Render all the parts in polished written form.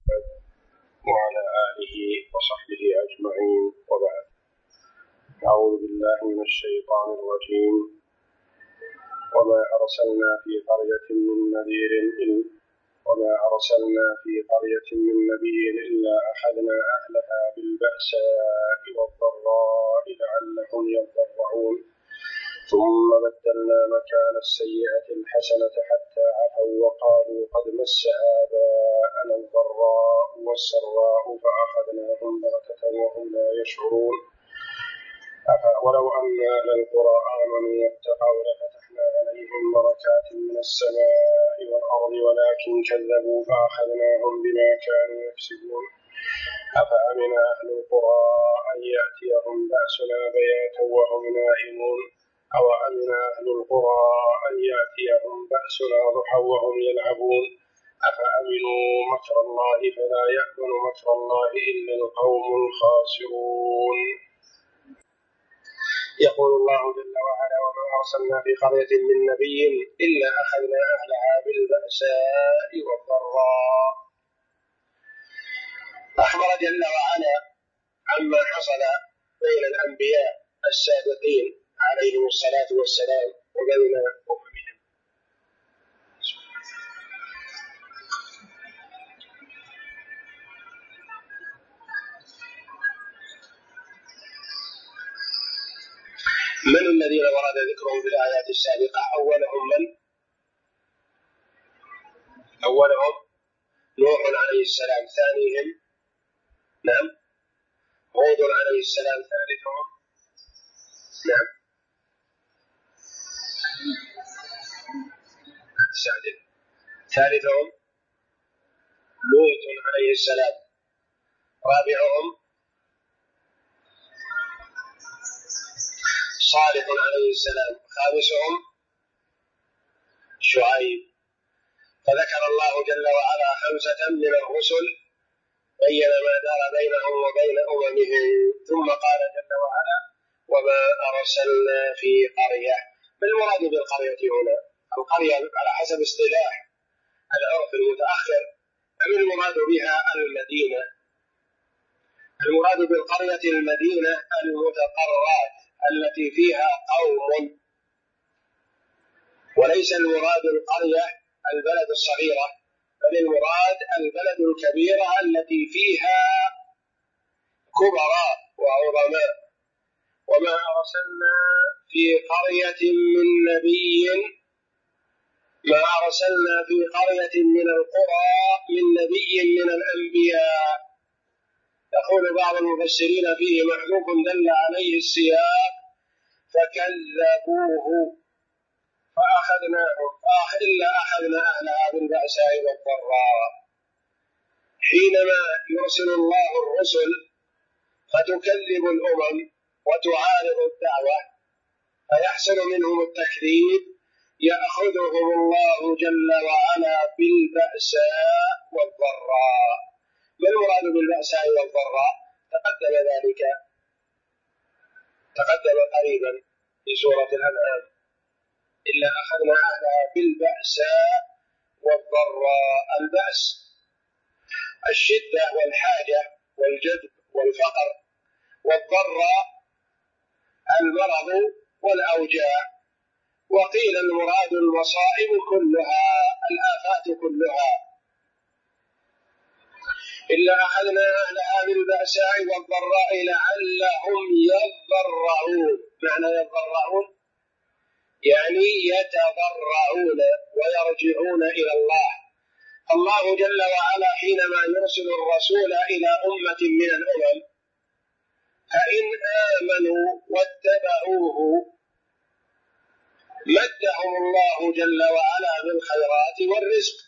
محمد وعلى آله وصحبه أجمعين، وبعد. أعوذ بالله من الشيطان الرجيم. وما أرسلنا في قرية من نبي إلا أخذنا أهلها بالبأساء والضراء لعلهم يضرعون ثم بدلنا مكان السيئة الحسنة حتى عفوا وقالوا قد مس آباءنا الضراء والسراء فأخذناهم بغتة وهم لا يشعرون. ولو أن أهل القرى آمنوا واتقوا لفتحنا عليهم بركات من السماء والأرض ولكن كذبوا فأخذناهم بما كانوا يكسبون. أفأمن أهل القرى أن يأتيهم بأسنا بياتا وهم نائمون أو أمن أهل القرى أن يأتيهم بأسنا ضحى وهم يلعبون. أفأمنوا مكر الله فلا يأمن مكر الله إلا القوم الخاسرون. يقول الله جل وعلا: وما أرسلنا في قرية من نبي إلا أخذنا أهلها بالبأساء والضراء. أخبر جل وعلا عما حصل بين الأنبياء السابقين عليهم الصلاة والسلام وبين أممهم. من الذين ورد ذكرهم في الآيات السابقة؟ أولهم نوح عليه السلام، ثانيهم هود عليه السلام، ثالثهم لوط عليه السلام، رابعهم صالح عليه السلام، خامسهم شعيب. فذكر الله جل وعلا 5 من الرسل بين ما دار بينهم وبين أممهم، ثم قال جل وعلا: وما أرسلنا في قرية. ما المراد بالقرية هنا؟ القرية على حسب اصطلاح العرف المتأخر أم المراد بها المدينة؟ المراد بالقرية المدينة المتقرات التي فيها قوم، وليس المراد القرية البلد الصغيرة، بل المراد البلد الكبيرة التي فيها كبراء وعظماء. وما أرسلنا في قرية من نبي، ما أرسلنا في قرية من القرى من نبي من الأنبياء. يقول بعض المفسرين فيه محذوف دل عليه السياق: فكذبوه فأخذناهم إلا أخذنا أهلها بالبأساء والضراء. حينما يرسل الله الرسل فتكذب الأمم وتعارض الدعوة فيحصل منهم التكذيب، يأخذهم الله جل وعلا بالبأساء والضراء. ما المراد بالبأساء والضراء؟ تقدم قريبا في سورة الأنعام: إلا أخذنا أهلها بالبأساء والضراء. البأس الشدة والحاجة والجدب والفقر، والضراء المرض والأوجاع. وقيل المراد المصائب كلها، الآفات كلها. إلا أخذنا أهلها بالبأساء والضراء لعلهم يضرعون. معنى يضرعون يعني يتضرعون ويرجعون إلى الله. الله جل وعلا حينما يرسل الرسول إلى أمة من الأمم فإن آمنوا واتبعوه مدهم الله جل وعلا بالخيرات والرزق،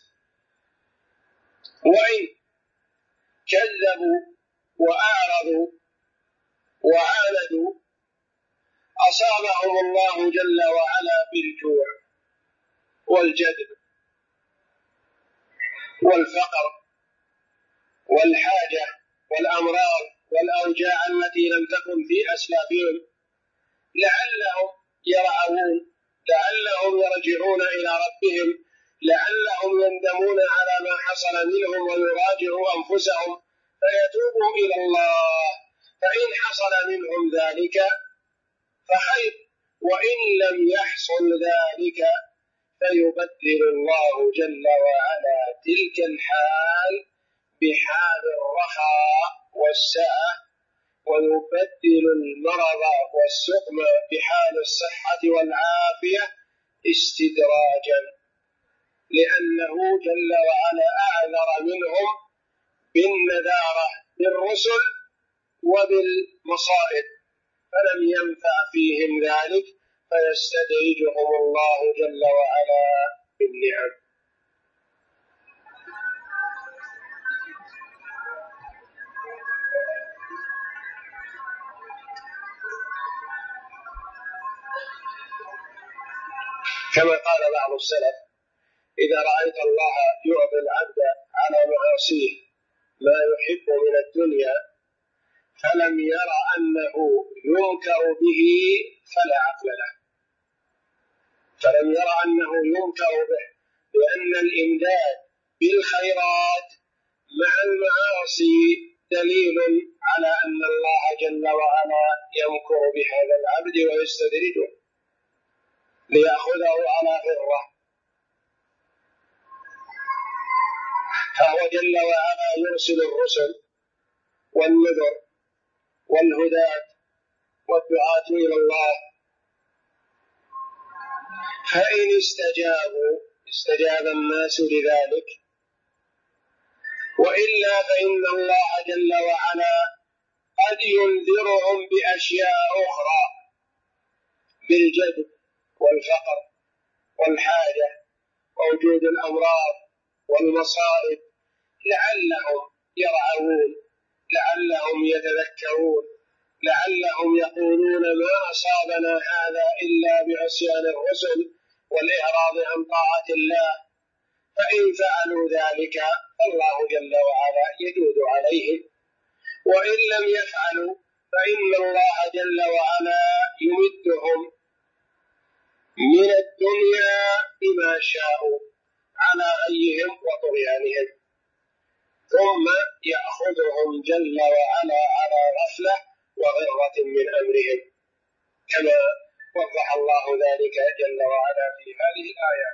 وإن كذبوا وأعرضوا وعاندوا أصابهم الله جل وعلا بالجوع والجدب والفقر والحاجة والأمراض والأوجاع التي لم تكن في أسلافهم، لعلهم يرعون، لعلهم يرجعون إلى ربهم لعلهم يندمون على ما حصل منهم ويراجعوا أنفسهم فيتوبوا إلى الله، فإن حصل منهم ذلك فخير، وإن لم يحصل ذلك فيبدل الله جل وعلا تلك الحال بحال الرخاء والسعة، ويبدل المرض والسقم بحال الصحة والعافية استدراجا، لأنه جل وعلا أعذر منهم بالنذارة بالرسل وبالمصائب، فلم ينفع فيهم ذلك فيستدرجهم الله جل وعلا بالنعم. كما قال بعض السلف: إذا رأيت الله يعطي العبد على معاصيه ما يحب من الدنيا فلم ير أنه ينكر به فلا عقل له، فلم ير أنه ينكر به، لأن الإمداد بالخيرات مع المعاصي دليل على أن الله جل وعلا يمكر بهذا العبد ويستدرجه ليأخذه على غره، فهو جل وعلا يرسل الرسل والنذر والهداة والدعاة إلى الله، فإن استجابوا استجاب الناس لذلك، وإلا فإن الله جل وعلا قد ينذرهم بأشياء أخرى بالجدب والفقر والحاجة ووجود الأمراض والمصائب لعلهم يرعون، لعلهم يتذكرون، لعلهم يقولون ما أصابنا هذا إلا بعصيان الرسل والإعراض عن طاعة الله، فإن فعلوا ذلك فالله جل وعلا يجود عليهم، وإن لم يفعلوا فإن الله جل وعلا يمدهم من الدنيا بما شاءوا على غيهم وطغيانهم، ثم يأخذهم جل وعلا على غفلة وغرة من أمرهم، كما وضح الله ذلك جل وعلا في هذه الآيات.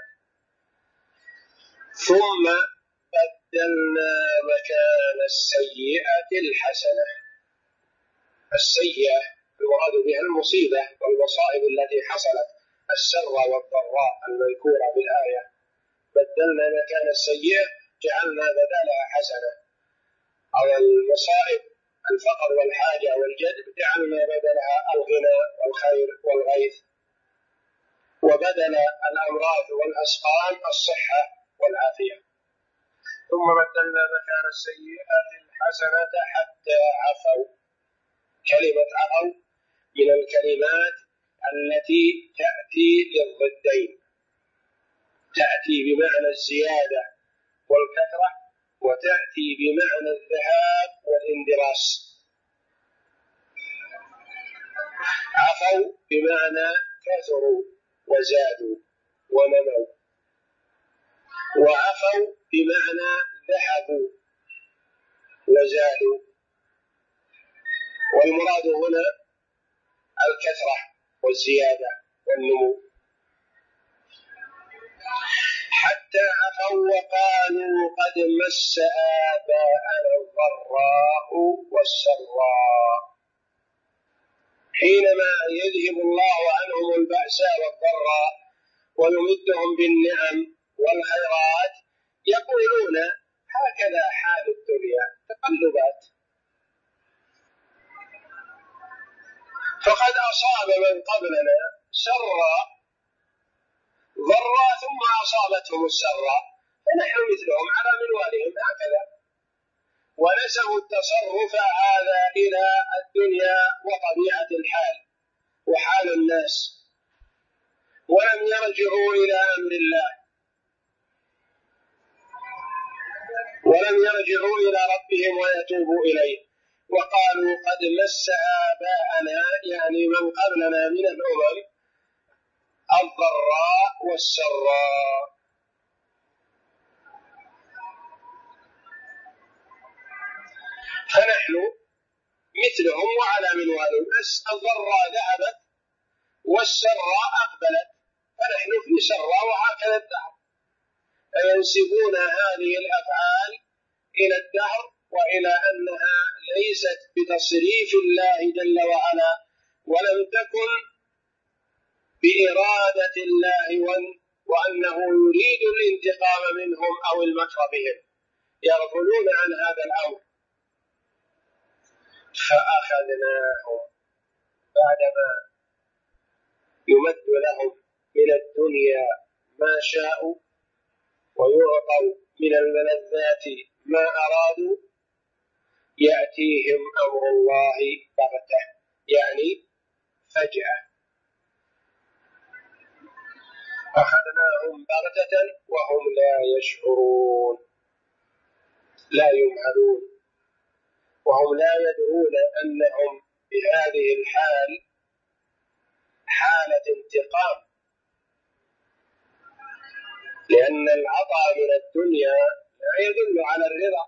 ثم بدلنا مكان السيئة الحسنة. السيئة المراد بها المصيبة والمصائب التي حصلت، السر والضراء المذكورة بالآية. بدلنا مكان السيئة جعلنا بدلها حسنة، أو المصائب الفقر والحاجة والجدب جعلنا بدلها الغنى والخير والغيث، وبدل الأمراض والأسقام الصحة والعافية. ثم بدلنا مكان السيئات الحسنة حتى عفوا. كلمة عفوا من الكلمات التي تأتي للضدين، تأتي بمعنى الزيادة والكثرة، وتأتي بمعنى الذهاب والاندراس. عفوا بمعنى كثروا وزادوا ونموا، وعفوا بمعنى ذهبوا وزادوا، والمراد هنا الكثرة والزيادة والنمو. حتى عفوا وقالوا قد مس آباءنا الضراء والسراء. حينما يذهب الله عنهم البأساء والضراء ويمدهم بالنعم والخيرات يقولون هكذا حال الدنيا، تقلبات. فقد أصاب من قبلنا سرا ضرا ثم أصابتهم السراء، فنحن مثلهم على منوالهم هكذا، ونسبوا التصرف هذا إلى الدنيا وطبيعة الحال وحال الناس، ولم يرجعوا إلى أمر الله، ولم يرجعوا إلى ربهم ويتوبوا إليه، وقالوا قد مس آباءنا يعني من قبلنا من الأمم الضراء والسراء. فنحن مثلهم وعلى منوالهم، بس الضراء ذهبت والسراء أقبلت، فنحن في سراء وهكذا الدهر، فينسبون هذه الأفعال إلى الدهر وإلى أنها ليست بتصريف الله جل وعلا، ولم تكن بإرادة الله، وأنه يريد الانتقام منهم أو المكر بهم، يغفلون عن هذا الأمر. فأخذناهم بعدما يمد لهم من الدنيا ما شاءوا ويعطوا من الملذات ما أرادوا، يأتيهم أمر الله بغتة، يعني فجأة. أخذناهم بغتة وهم لا يشعرون، لا يمهلون، وهم لا يدرون أنهم بهذه الحال حالة انتقام، لأن العطاء من الدنيا لا يدل على الرضا.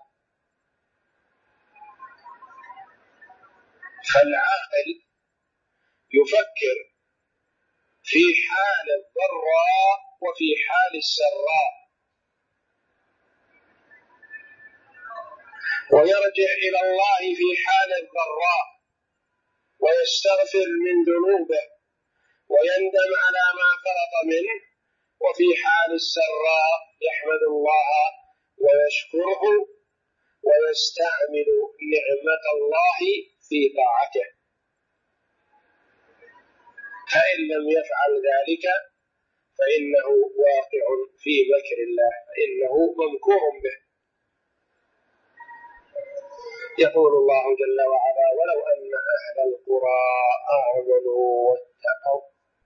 فالعاقل يفكر في حال الضراء وفي حال السراء، ويرجع إلى الله في حال الضراء ويستغفر من ذنوبه ويندم على ما فرط منه، وفي حال السراء يحمد الله ويشكره ويستعمل نعمة الله في طاعته. فإن لم يفعل ذلك فإنه واقع في مكر الله، فإنه ممكور به. يقول الله جل وعلا: ولو أن أهل القرى آمنوا واتقوا.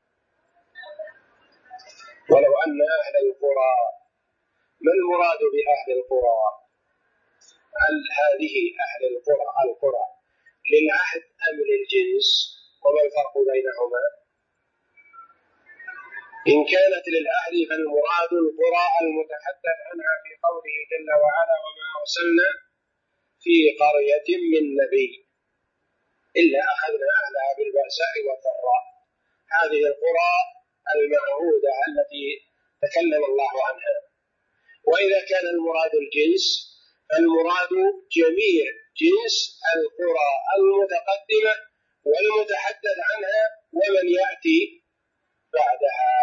ولو أن أهل القرى، ما المراد بأهل القرى؟ هل هذه أهل القرى للعهد أم للجنس؟ وما الفرق بينهما؟ إن كانت للعهد فالمراد القرى المتحدث عنها في قوله جل وعلا: وما أرسلنا في قرية من نبي إلا أخذنا أهلها بالبأساء والضراء. هذه القرى المعهودة التي تكلم الله عنها. وإذا كان المراد الجنس فالمراد جميع جنس القرى المتقدمة والمتحدث عنها ومن يأتي بعدها.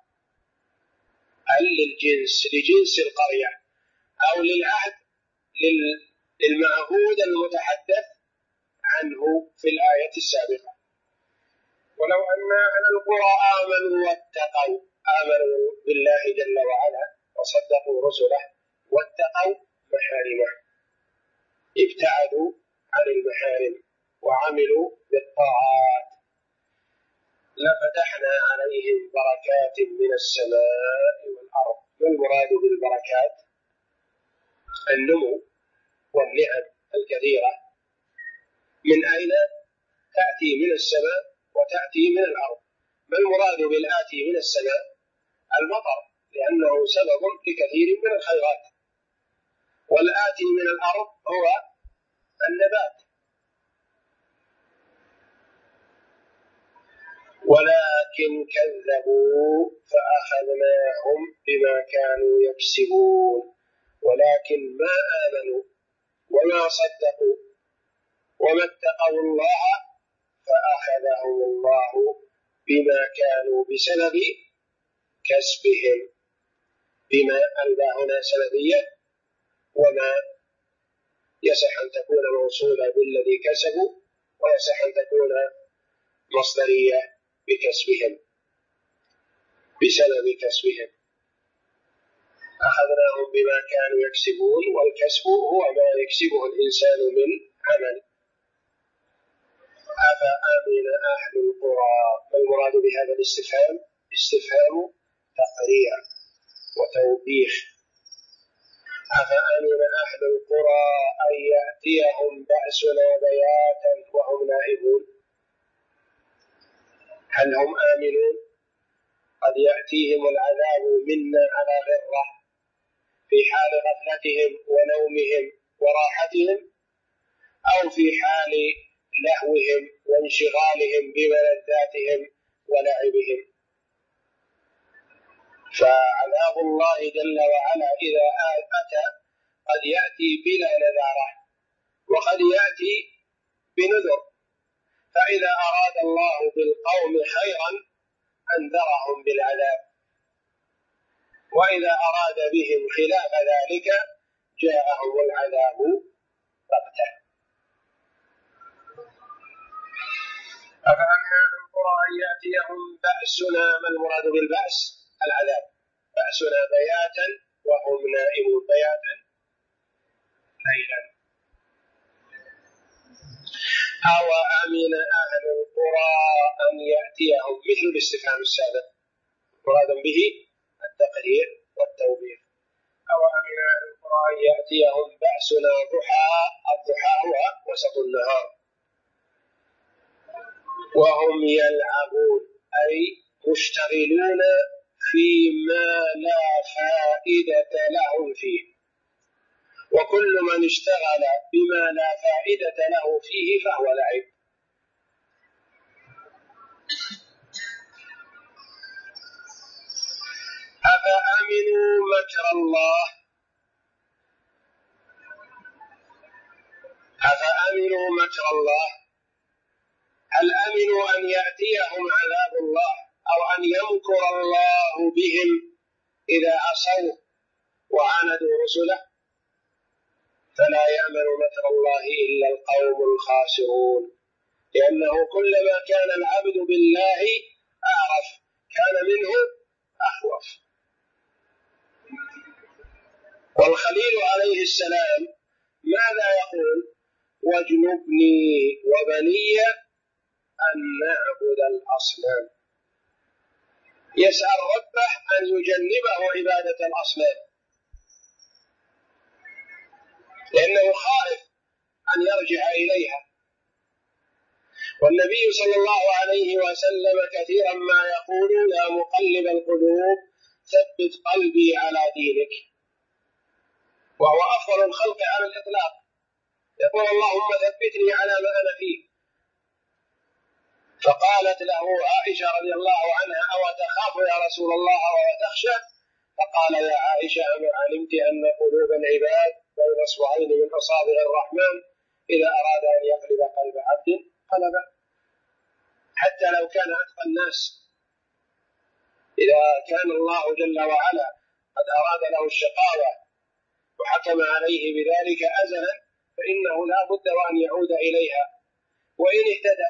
هل لجنس القرية أو للعهد للمعهود المتحدث عنه في الآية السابقة؟ ولو أن أهل القرى آمنوا واتقوا، آمنوا بالله جل وعلا وصدقوا رسله واتقوا محارمه، ابتعدوا عن المحارم وعملوا بالطاعات، لفتحنا عليهم بركات من السماء والأرض. والمراد بالبركات النمو والنعم الكثيرة. من أين تأتي؟ من السماء وتأتي من الأرض. ما المراد بالآتي من السماء؟ المطر، لأنه سبب لكثير من الخيرات. والآتي من الأرض هو النبات. ولكن كذبوا فأخذناهم بما كانوا يكسبون. ولكن ما آمنوا وما صدقوا وما اتقوا الله فأخذهم الله بما كانوا بسبب كسبهم. بما ألبى هنا سببية، وما يصح أن تكون موصولة بالذي كسبوا، ويصح أن تكون مصدرية بكسبهم، بسبب كسبهم. أخذناهم بما كانوا يكسبون، والكسب هو ما يكسبه الإنسان من عمل. أفأمن أهل القرى. المراد بهذا الاستفهام استفهام تقرير وتوبيخ. أفأمن أهل القرى أن يأتيهم بأسنا بياتا وهم نائمون. هل هم آمنون؟ قد يأتيهم العذاب منا على غرة في حال غفلتهم ونومهم وراحتهم، أو في حال لهوهم وانشغالهم بملذاتهم ولعبهم. فعذاب الله جل وعلا إذا أتى قد يأتي بلا نذارة وقد يأتي بنذر، فإذا أراد الله بالقوم خيرا أنذرهم بالعذاب، وإذا أراد بهم خلاف ذلك جاءهم العذاب بغتة. أفأمن القرى أن يأتيهم بأسنا، ما المراد بالبأس؟ العذاب. بأسنا بياتا وهم نائمون، بياتا ليلا. أو أمن أهل القرى أن يأتيهم، مثل الاستفهام السابق مرادا به التقرير والتوبيخ. أو أمن أهل القرى أن يأتيهم بأسنا ضحى، الضحى هو وسط النهار، وهم يلعبون أي مشتغلون فيما لا فائدة لهم فيه، وكل من اشتغل بما لا فائدة له فيه فهو لعب. أفأمنوا مكر الله، أفأمنوا مكر الله، هل أمنوا أن يأتيهم عذاب الله أو أن يمكر الله بهم إذا عصوا وعاندوا رسله؟ فلا يأمن مكر الله إلا القوم الخاسرون، لأنه كلما كان العبد بالله أعرف كان منه أخوف. والخليل عليه السلام ماذا يقول؟ واجنبني وبني أن نعبد الأصنام. يسأل ربه أن يجنبه عبادة الأصنام، لأنه خائف أن يرجع إليها. والنبي صلى الله عليه وسلم كثيرا ما يقول يا مقلب القلوب ثبت قلبي على دينك، وهو أفضل الخلق على الإطلاق، يقول اللهم ثبتني على ما أنا فيه. فقالت له عائشة رضي الله عنها أو تخاف يا رسول الله وتخشى؟ فقال يا عائشة أما علمت أن قلوب العباد بين اصبعين من أصابع الرحمن إذا أراد أن يقلب قلب عبد قلبه، حتى لو كان أتقى الناس، إذا كان الله جل وعلا قد أراد له الشقاوة وحكم عليه بذلك أزلا فإنه لا بد وأن يعود إليها وإن اهتدى.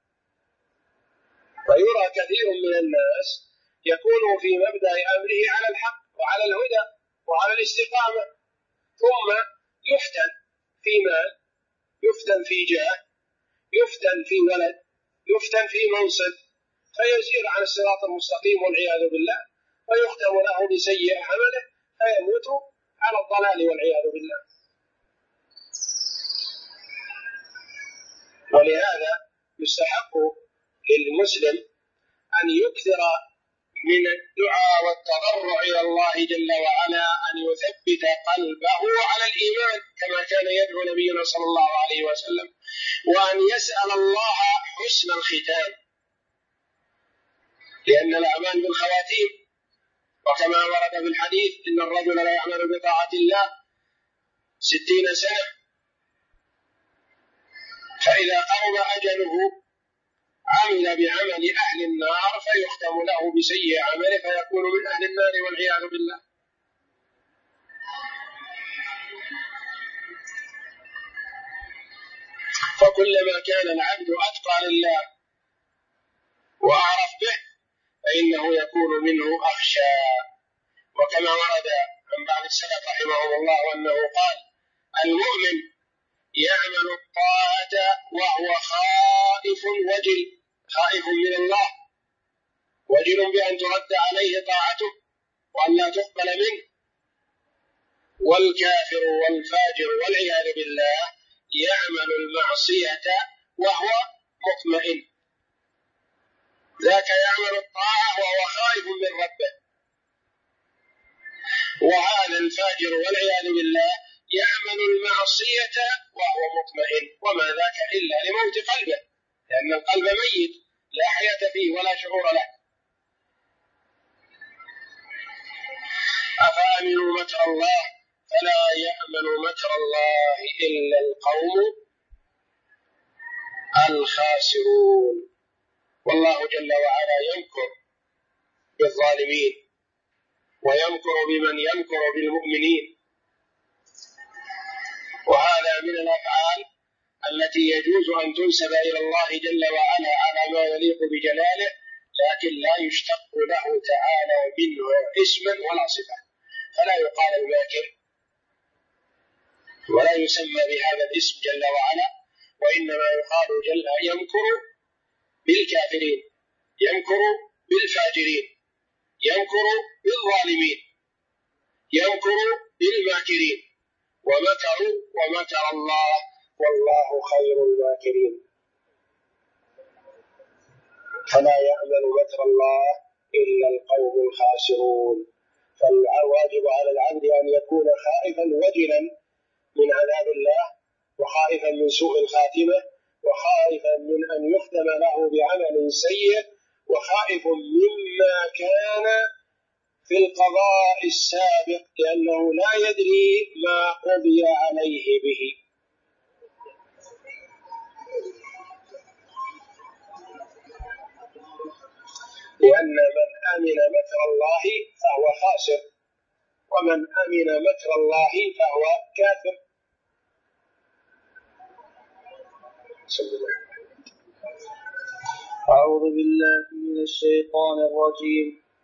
ويرى كثير من الناس يكون في مبدأ أمره على الحق وعلى الهدى وعلى الاستقامة، ثم يفتن في مال، يفتن في جاه، يفتن في ولد، يفتن في منصب، فيزير عن الصراط المستقيم والعياذ بالله، ويختم له بسيء عمله فيموت على الضلال والعياذ بالله. ولهذا يستحق للمسلم أن يكثر من الدعاء والتضرع إلى الله جل وعلا أن يثبت قلبه على الإيمان كما كان يدعو نبينا صلى الله عليه وسلم، وأن يسأل الله حسن الختام، لأن الأعمال بالخواتيم، وكما ورد في الحديث إن الرجل لا يعمل بطاعة الله 60 سنة فإذا قرب أجله عمل بعمل أهل النار فيختم له بسيء عمله فيكون من أهل النار والعياذ بالله. فكلما كان العبد أتقى لله وأعرف به فإنه يكون منه أخشى. وكما ورد عن بعض السلف رحمه الله أنه قال المؤمن يعمل الطاعة وهو خائف وجل، خائف من الله وجل بأن ترد عليه طاعته وأن لا تقبل منه. والكافر والفاجر والعياذ بالله يعمل المعصية وهو مطمئن، ذاك يعمل الطاعة وهو خائف من ربه، وهذا الفاجر والعياذ بالله يعمل المعصية وهو مطمئن، وما ذاك إلا لموت قلبه، لأن القلب ميت لا حياة فيه ولا شعور له. أفأمنوا مكر الله فلا يأمن مكر الله إلا القوم الخاسرون. والله جل وعلا يمكر بالظالمين ويمكر بمن يمكر بالمؤمنين، وهذا من الأفعال التي يجوز أن تنسب إلى الله جل وعلا على ما يليق بجلاله، لكن لا يشتق له تعالى منه اسما ولا صفة، فلا يقال الماكر ولا يسمى بهذا الاسم جل وعلا، وإنما يقال جل يمكر بالكافرين، يمكر بالفاجرين، يمكر بالظالمين، يمكر بالماكرين، ومكروا ومكر الله والله خير الماكرين. فلا يأمن مكر الله إلا القوم الخاسرون. فالواجب على العبد أن يكون خائفا وجلا من عذاب الله، وخائفا من سوء الخاتمة، وخائفا من أن يختم له بعمل سيء، وخائف مما كان في القضاء السابق، لأنه لا يدري ما قضي عليه به. لأن من أمن مكر الله فهو خاسر، ومن أمن مكر الله فهو كافر. أعوذ بالله من الشيطان الرجيم.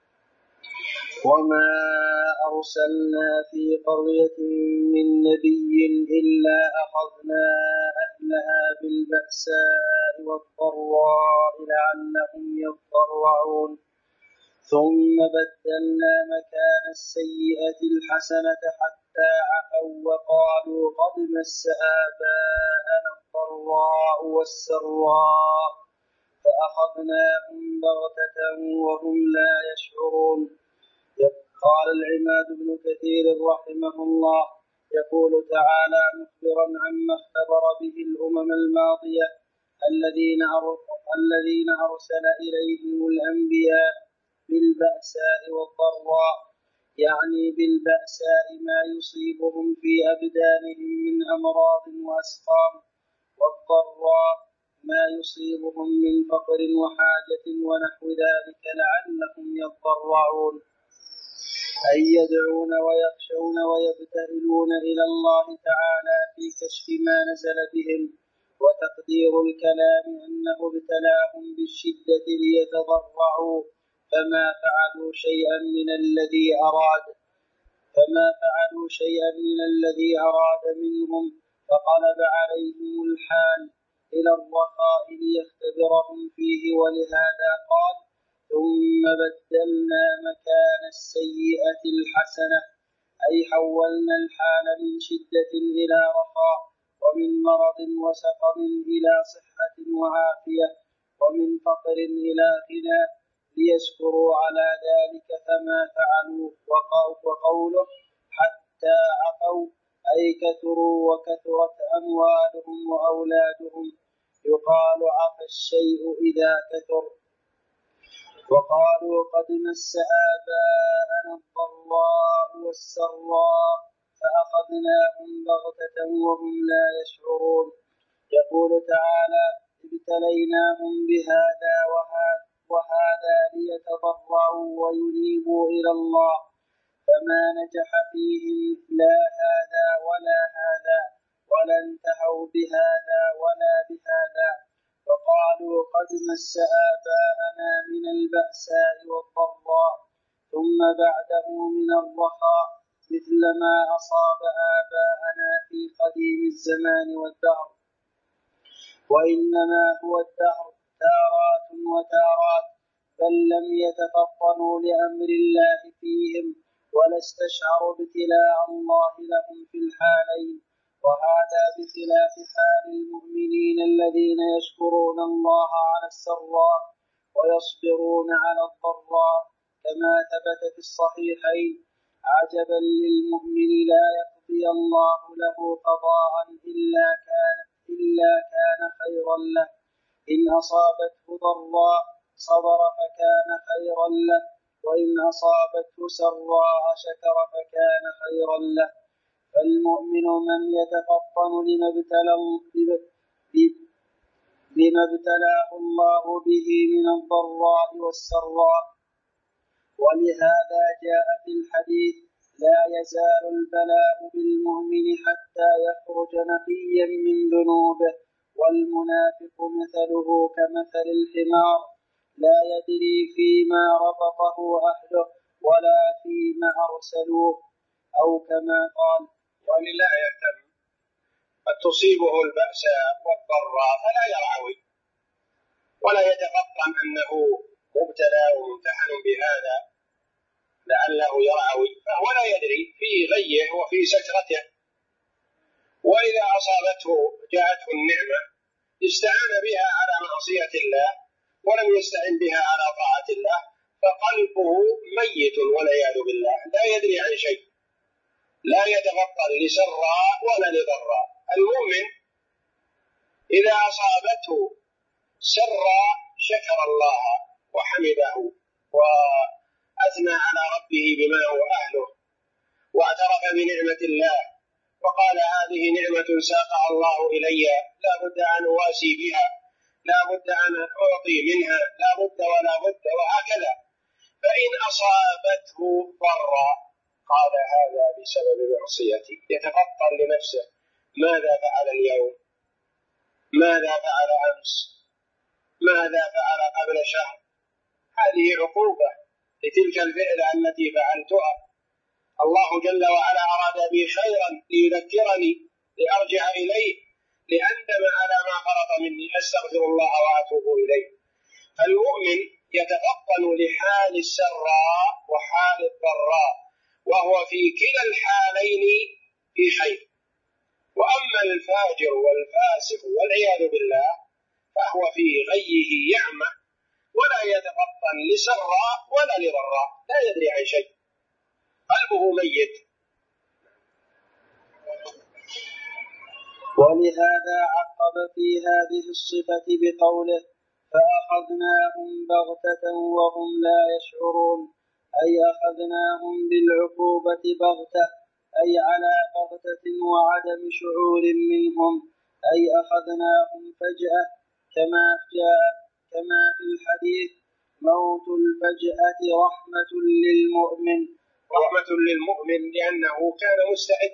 وما أرسلنا في قرية من نبي إلا أخذنا أهلها بالبأساء والضراء لعلهم يضرعون ثم بدلنا مكان السيئة الحسنة حتى عفوا وقالوا قد مس آباءنا الضراء والسراء فأخذناهم بغتة وهم لا يشعرون. قال العماد بن كثير رحمه الله يقول تعالى مخبرا عما اختبر به الأمم الماضية الذين أرسل إليهم الأنبياء بالبأساء والضراء، يعني بالبأساء ما يصيبهم في أبدانهم من أمراض وأسقام، والضراء ما يصيبهم من فقر وحاجة ونحو ذلك لعلهم يضرعون، أي يدعون ويخشون ويبتهلون إلى الله تعالى في كشف ما نزل بهم. وتقدير الكلام أنه ابتلاهم بالشدة ليتضرعوا فما فعلوا شيئا من الذي أراد منهم، فقلب عليهم الحال إلى الرخاء ليختبرهم فيه. ولهذا قال ثم بدلنا مكان السيئة الحسنة، أي حولنا الحال من شدة إلى رخاء، ومن مرض وسقم إلى صحة وعافية، ومن فقر إلى غنى، ليشكروا على ذلك فما فعلوا. وقوله حتى عفوا أي كثروا وكثرت أموالهم وأولادهم، يقال عفى الشيء إذا كثر. وقالوا قد مس آباءنا الضراء والسراء فأخذناهم بغتة وهم لا يشعرون. يقول تعالى ابتليناهم بهذا وهذا ليتضرعوا وينيبوا إلى الله، فما نجح فيهم لا هذا ولا هذا، ولا انتهوا بهذا ولا بهذا. وقالوا قد مس آباءنا من البأساء والضراء ثم بعده من الرخاء مثل ما أصاب آباءنا في قديم الزمان والدهر، وإنما هو الدهر تارات وتارات، بل لم يتفطنوا لأمر الله فيهم ولا استشعروا ابتلاء الله لهم في الحالين. وهذا بخلاف حال المؤمنين الذين يشكرون الله على السراء ويصبرون على الضراء، كما ثبت في الصحيحين عجبا للمؤمن لا يقدر يقضي الله له قضاء إلا كان خيرا له. إن أصابته ضراء صبر فكان خيرا له، وإن أصابته سراء شكر فكان خيرا له. فالمؤمن من يتفطن لما ابتلاه الله به من الضراء والسراء. ولهذا جاء في الحديث: لا يزال البلاء بالمؤمن حتى يخرج نقيا من ذنوبه، والمنافق مثله كمثل الحمار لا يدري فيما ربطه أهله ولا فيما أرسلوه، أو كما قال: ولله يهتم قد تصيبه البأساء والضراء فلا يرعوي ولا يتفطن أنه مبتلى وممتحن بهذا لعله يرعوي، فهو لا يدري في غيه وفي سكرته. وإذا أصابته جاءته النعمة استعان بها على معصية الله ولم يستعن بها على طاعة الله، فقلبه ميت والعياذ بالله، لا يدري عن شيء، لا يتفطن لسراء ولا لضراء. المؤمن إذا أصابته سراء شكر الله وحمده وأثنى على ربه بما هو أهله واعترف بنعمة الله وقال: هذه نعمة ساقها الله إلي، لا بد أن أواسي بها، لا بد أن أعطي منها، لا بد ولا بد، وهكذا. فإن أصابته ضرا قال: هذا بسبب معصيتي، يتفطن لنفسه: ماذا فعل اليوم؟ ماذا فعل أمس؟ ماذا فعل قبل شهر؟ هذه عقوبة لتلك الفعلة التي فعلتها. الله جل وعلا أراد بي خيرا ليذكرني لأرجع إليه لأندم على ما فرط مني، أستغفر الله وأتوب إليه. فالمؤمن يتفطن لحال السراء وحال الضراء، وهو في كلا الحالين في خير. وأما الفاجر والفاسق والعياذ بالله فهو في غيه يعمى ولا يتفطن لسراء ولا لضراء، لا يدري عن شيء، قلبه ميت. ولهذا عقب في هذه الصفة بقوله: فأخذناهم بغتة وهم لا يشعرون، أي أخذناهم بالعقوبة بغتة، أي على بغتة وعدم شعور منهم، أي أخذناهم فجأة، كما في الحديث: موت الفجأة رحمة للمؤمن. رحمة للمؤمن لأنه كان مستعد،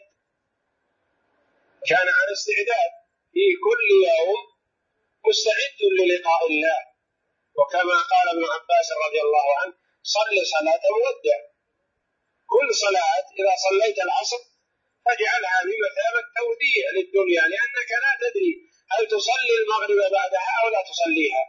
كان على استعداد في كل يوم، مستعد للقاء الله. وكما قال ابن عباس رضي الله عنه: صل صلاة مودع، كل صلاة إذا صليت العصر فاجعلها بمثابة توديع للدنيا، لأنك لا تدري هل تصلي المغرب بعدها أو لا تصليها.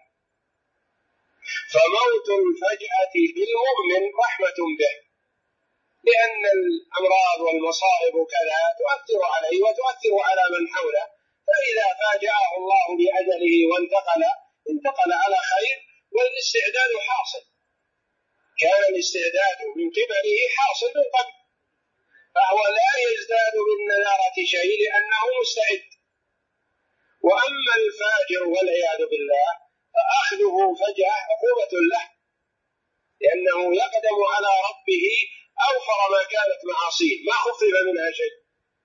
فموت الفجأة بالمؤمن رحمة به، لأن الأمراض والمصائب كذا تؤثر عليه وتؤثر على من حوله، فإذا فاجأه الله بأجله وانتقل على خير والاستعداد حاصل، كان الاستعداد من قبله حاصل من قبل، فهو لا يزداد بالنذارة شيء لأنه مستعد. وأما الفاجر والعياذ بالله فأخذه فجأة عقوبة له، لأنه يقدم على ربه أوفر ما كانت معاصيه، ما خفف منها شيء.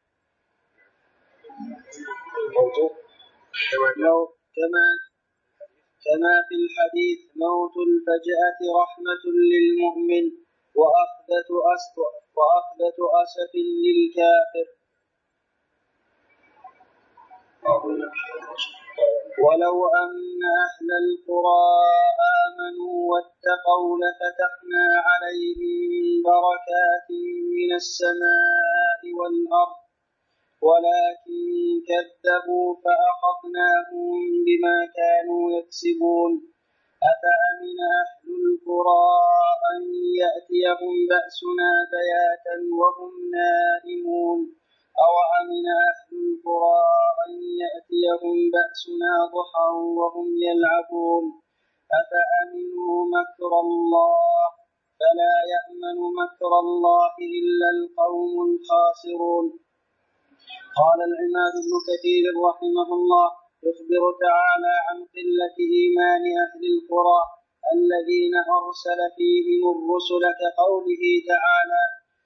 كما في الحديث: موت الفجأة رحمة للمؤمن وأخذة أسف للكافر. ولو أن أهل القرى آمنوا واتقوا لفتحنا عليهم بركات من السماء والأرض، ولكن كذبوا فأخذناهم بما كانوا يكسبون. أفأمن أهل القرى أن يأتيهم بأسنا بياتا وهم نائمون، أوأمن أهل القرى أن يأتيهم بأسنا ضحى وهم يلعبون. أفأمنوا مكر الله فلا يأمن مكر الله إلا القوم الخاسرون. قال العماد بن كثير رحمه الله: يخبر تعالى عن قلة إيمان أهل القرى الذين أرسل فيهم الرسل كقوله تعالى: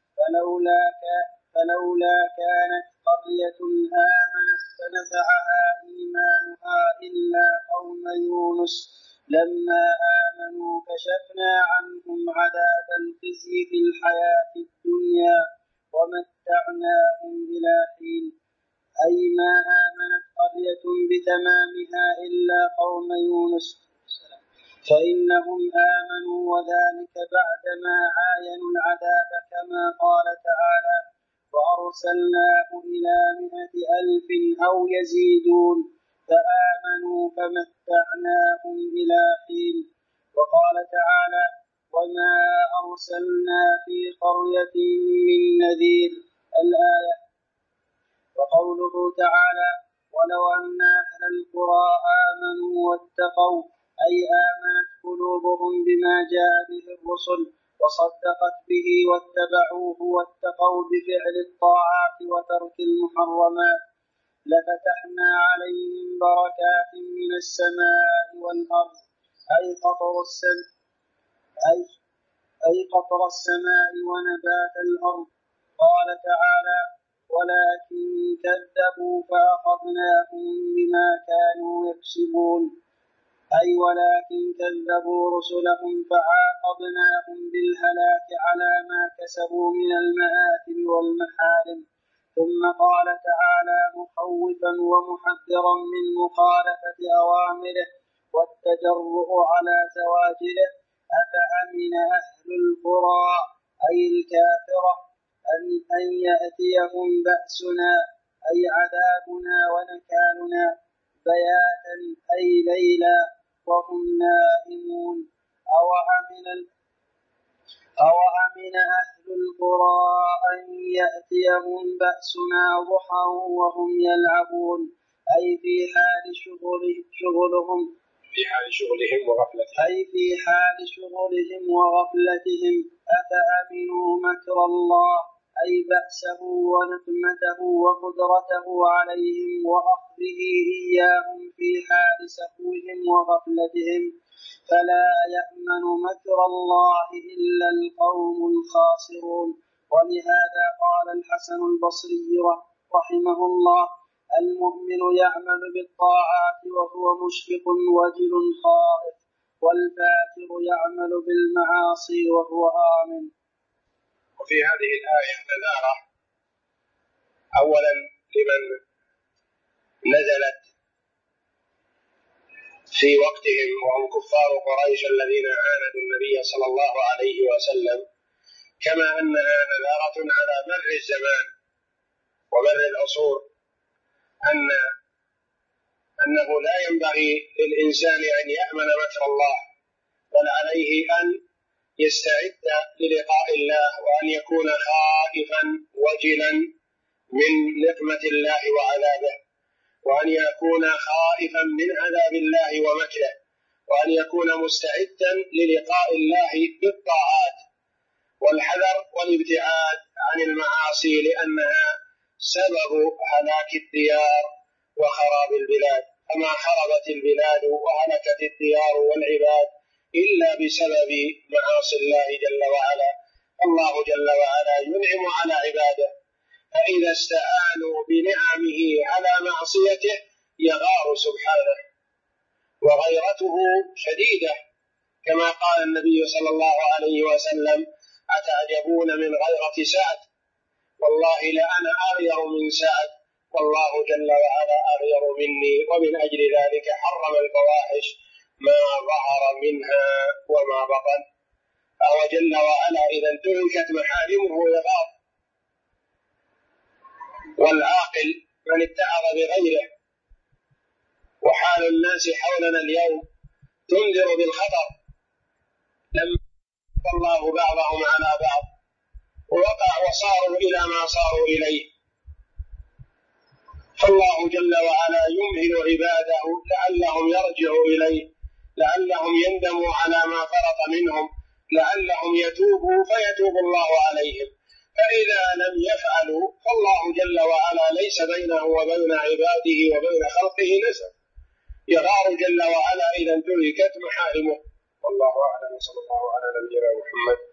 فلولا كانت قرية آمنت فنفعها إيمانها إلا قوم يونس لما آمنوا كشفنا عنهم عذاب الخزي في الحياة الدنيا ومتعناهم إلى حين. أي ما آمنت قرية بتمامها إلا قوم يونس، فإنهم آمنوا وذلك بعدما عاينوا العذاب، كما قال تعالى: وأرسلناه إلى 100,000 أو يزيدون فآمنوا فمتعناهم إلى حين. وقال تعالى: وما أرسلنا في قرية من نذير، الآية. وقوله تعالى: ولو أن أهل القرى آمنوا واتقوا، أي آمنت قلوبهم بما جاء به الرسل وصدقت به واتبعوه واتقوا بفعل الطاعات وترك المحرمات، لفتحنا عليهم بركات من السماء والأرض، أي قطر السماء ونبات الأرض. قال تعالى: ولكن كذبوا فأخذناهم بما كانوا يكسبون، أي ولكن كذبوا رسلهم فعاقبناهم بالهلاك على ما كسبوا من المآثم والمحارم. ثم قال تعالى مخوفا ومحذرا من مخالفة أوامره والتجرؤ على زواجره: أفأمن أهل القرى، أي الكافرة، أن يأتيهم بأسنا، أي عذابنا ونكالنا، بياتا أي ليلا وهم نائمون. أوأمن أهل القرى أن يأتيهم بأسنا ضحى وهم يلعبون، أي في حال شغلهم وغفلتهم. أفأمنوا مكر الله، أي بأسه ونقمته وقدرته عليهم وأخذه إياهم في حال سهوهم وغفلتهم. فلا يأمن مكر الله إلا القوم الخاسرون. ولهذا قال الحسن البصري رحمه الله: المؤمن يعمل بالطاعات وهو مشفق وجل خائف، والفاجر يعمل بالمعاصي وهو آمن. وفي هذه الآية نذارة أولا لمن نزلت في وقتهم وهم كفار قريش الذين عاندوا النبي صلى الله عليه وسلم، كما أنها نذارة على مر الزمان ومر العصور، أنه لا ينبغي للإنسان أن يأمن مكر الله، بل عليه أن يستعد للقاء الله، وأن يكون خائفا وجلا من نقمة الله وعذابه، وأن يكون خائفا من عذاب الله ومكره، وأن يكون مستعدا للقاء الله بالطاعات، والحذر والابتعاد عن المعاصي، لأنها سبب هلاك الديار وخراب البلاد. فما خربت البلاد وهلكت الديار والعباد إلا بسبب معاصي الله جل وعلا. الله جل وعلا ينعم على عباده، فإذا استعانوا بنعمه على معصيته يغار سبحانه، وغيرته شديدة، كما قال النبي صلى الله عليه وسلم: أتعجبون من غيرة سعد؟ والله لأنا أغير من سعد، والله جل وعلا أغير مني، ومن أجل ذلك حرم الفواحش ما ظهر منها وما بطن. فهو جل وعلا إذا انتهكت محارمه يغار. والعاقل من اتعظ بغيره. وحال الناس حولنا اليوم تنذر بالخطر، لما الله بعضهم على بعض ووقع وصاروا إلى ما صاروا إليه. فالله جل وعلا يمهل عباده لعلهم يرجعوا إليه، لعلهم يندموا على ما فرط منهم، لعلهم يتوبوا فيتوب الله عليهم. فإذا لم يفعلوا فالله جل وعلا ليس عباده وبين خلقه نسب، يغار جل وعلا إذا انتهكت محارمه. والله أعلم، صلى الله على نبينا محمد